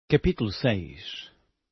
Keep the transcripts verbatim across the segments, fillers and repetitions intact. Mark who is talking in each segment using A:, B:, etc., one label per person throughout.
A: Capítulo seis.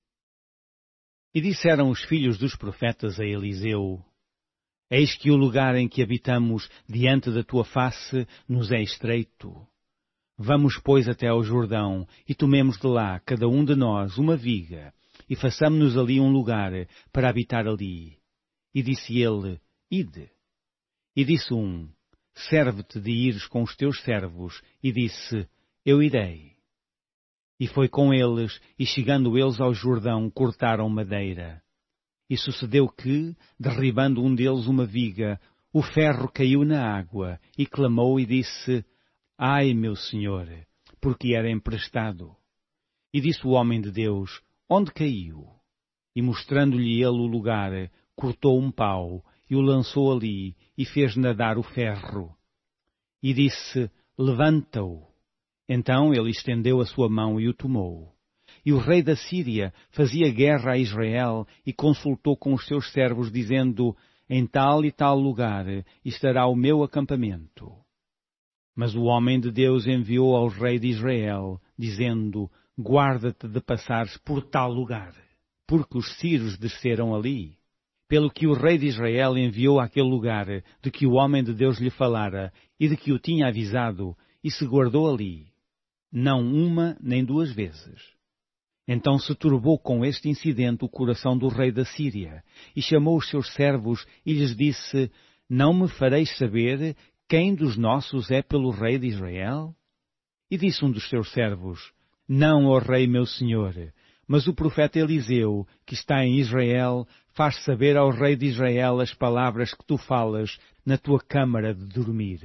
A: E disseram os filhos dos profetas a Eliseu: Eis que o lugar em que habitamos diante da tua face nos é estreito. Vamos, pois, até ao Jordão, e tomemos de lá, cada um de nós, uma viga, e façamo-nos ali um lugar para habitar ali. E disse ele: Ide. E disse um: Serve-te de ires com os teus servos. E disse: Eu irei. E foi com eles, e chegando eles ao Jordão, cortaram madeira. E sucedeu que, derribando um deles uma viga, o ferro caiu na água, e clamou e disse: Ai, meu senhor, porque era emprestado. E disse o homem de Deus: Onde caiu? E mostrando-lhe ele o lugar, cortou um pau, e o lançou ali, e fez nadar o ferro. E disse: Levanta-o. Então ele estendeu a sua mão e o tomou. E o rei da Síria fazia guerra a Israel e consultou com os seus servos, dizendo: Em tal e tal lugar estará o meu acampamento. Mas o homem de Deus enviou ao rei de Israel, dizendo: Guarda-te de passares por tal lugar, porque os sírios desceram ali. Pelo que o rei de Israel enviou àquele lugar de que o homem de Deus lhe falara e de que o tinha avisado, e se guardou ali, não uma nem duas vezes. Então se turbou com este incidente o coração do rei da Síria, e chamou os seus servos e lhes disse: Não me fareis saber quem dos nossos é pelo rei de Israel? E disse um dos seus servos: Não, ó rei meu senhor, mas o profeta Eliseu, que está em Israel, faz saber ao rei de Israel as palavras que tu falas na tua câmara de dormir.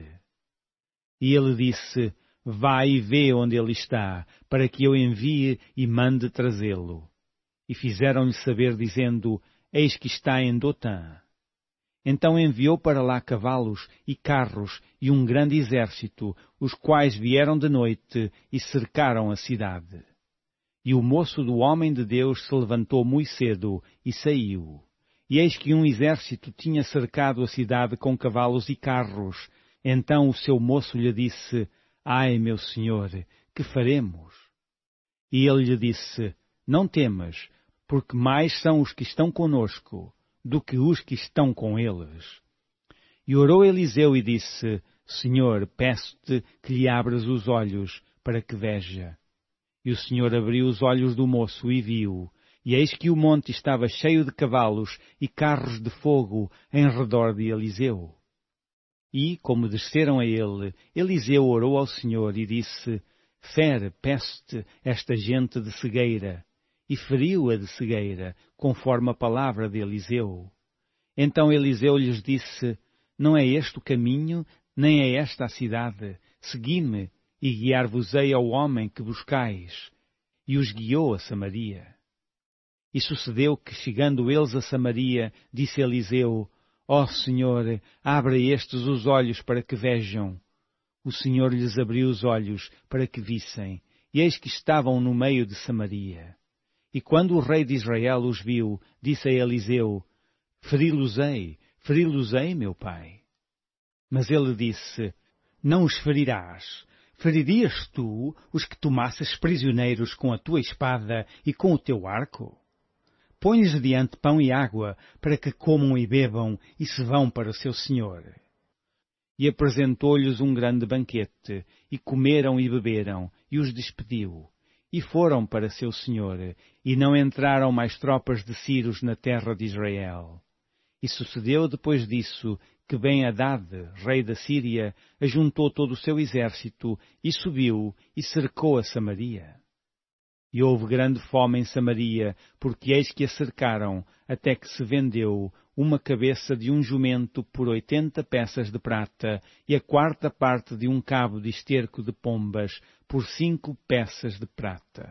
A: E ele disse: Vai e vê onde ele está, para que eu envie e mande trazê-lo. E fizeram-lhe saber, dizendo: Eis que está em Dotã. Então enviou para lá cavalos e carros e um grande exército, os quais vieram de noite e cercaram a cidade. E o moço do homem de Deus se levantou muito cedo e saiu. E eis que um exército tinha cercado a cidade com cavalos e carros. Então o seu moço lhe disse: Ai, meu senhor, que faremos? E ele lhe disse: Não temas, porque mais são os que estão conosco do que os que estão com eles. E orou Eliseu e disse: Senhor, peço-te que lhe abras os olhos para que veja. E o Senhor abriu os olhos do moço e viu, e eis que o monte estava cheio de cavalos e carros de fogo em redor de Eliseu. E, como desceram a ele, Eliseu orou ao Senhor e disse: Fere, peço-te, esta gente de cegueira. E feriu-a de cegueira, conforme a palavra de Eliseu. Então Eliseu lhes disse: Não é este o caminho, nem é esta a cidade. Segui-me, e guiar-vos-ei ao homem que buscais. E os guiou a Samaria. E sucedeu que, chegando eles a Samaria, disse Eliseu: Ó Senhor, abre a estes os olhos para que vejam. O Senhor lhes abriu os olhos para que vissem, e eis que estavam no meio de Samaria. E quando o rei de Israel os viu, disse a Eliseu: Feri-los-ei, feri-los-ei, meu pai. Mas ele disse: Não os ferirás. Feririas tu os que tomasses prisioneiros com a tua espada e com o teu arco? Põe-lhes diante pão e água, para que comam e bebam, e se vão para o seu senhor. E apresentou-lhes um grande banquete, e comeram e beberam, e os despediu. E foram para seu senhor, e não entraram mais tropas de sírios na terra de Israel. E sucedeu depois disso, que Ben-Hadad, rei da Síria, ajuntou todo o seu exército, e subiu, e cercou a Samaria. E houve grande fome em Samaria, porque eis que a cercaram, até que se vendeu uma cabeça de um jumento por oitenta peças de prata, e a quarta parte de um cabo de esterco de pombas por cinco peças de prata.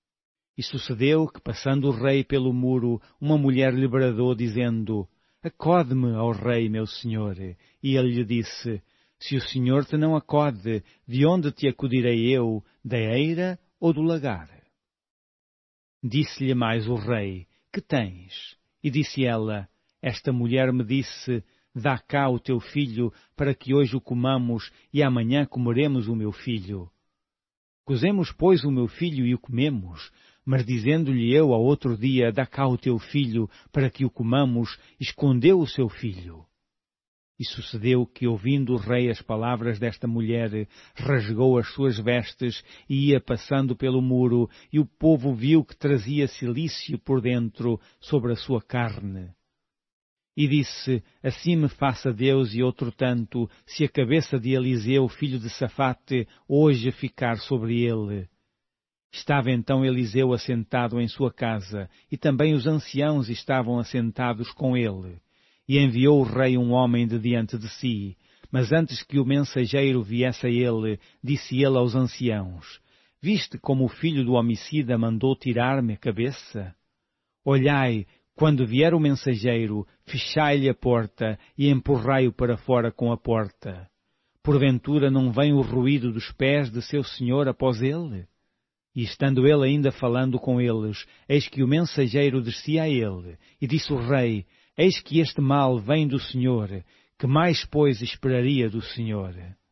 A: E sucedeu que, passando o rei pelo muro, uma mulher lhe bradou, dizendo: Acode-me, ó rei, meu senhor. E ele lhe disse: Se o senhor te não acode, de onde te acudirei eu, da eira ou do lagar? Disse-lhe mais o rei: Que tens? E disse ela: Esta mulher me disse: Dá cá o teu filho, para que hoje o comamos, e amanhã comeremos o meu filho. Cozemos, pois, o meu filho e o comemos. Mas dizendo-lhe eu ao outro dia, dá cá o teu filho, para que o comamos, escondeu o seu filho. E sucedeu que, ouvindo o rei as palavras desta mulher, rasgou as suas vestes e ia passando pelo muro, e o povo viu que trazia cilício por dentro sobre a sua carne. E disse, assim me faça Deus e outro tanto, se a cabeça de Eliseu, filho de Safate, hoje ficar sobre ele. Estava então Eliseu assentado em sua casa, e também os anciãos estavam assentados com ele. E enviou o rei um homem de diante de si. Mas antes que o mensageiro viesse a ele, disse ele aos anciãos, viste como o filho do homicida mandou tirar-me a cabeça? Olhai, quando vier o mensageiro, fechai-lhe a porta e empurrai-o para fora com a porta. Porventura não vem o ruído dos pés de seu senhor após ele? E estando ele ainda falando com eles, eis que o mensageiro descia a ele, e disse o rei, eis que este mal vem do Senhor, que mais, pois, esperaria do Senhor?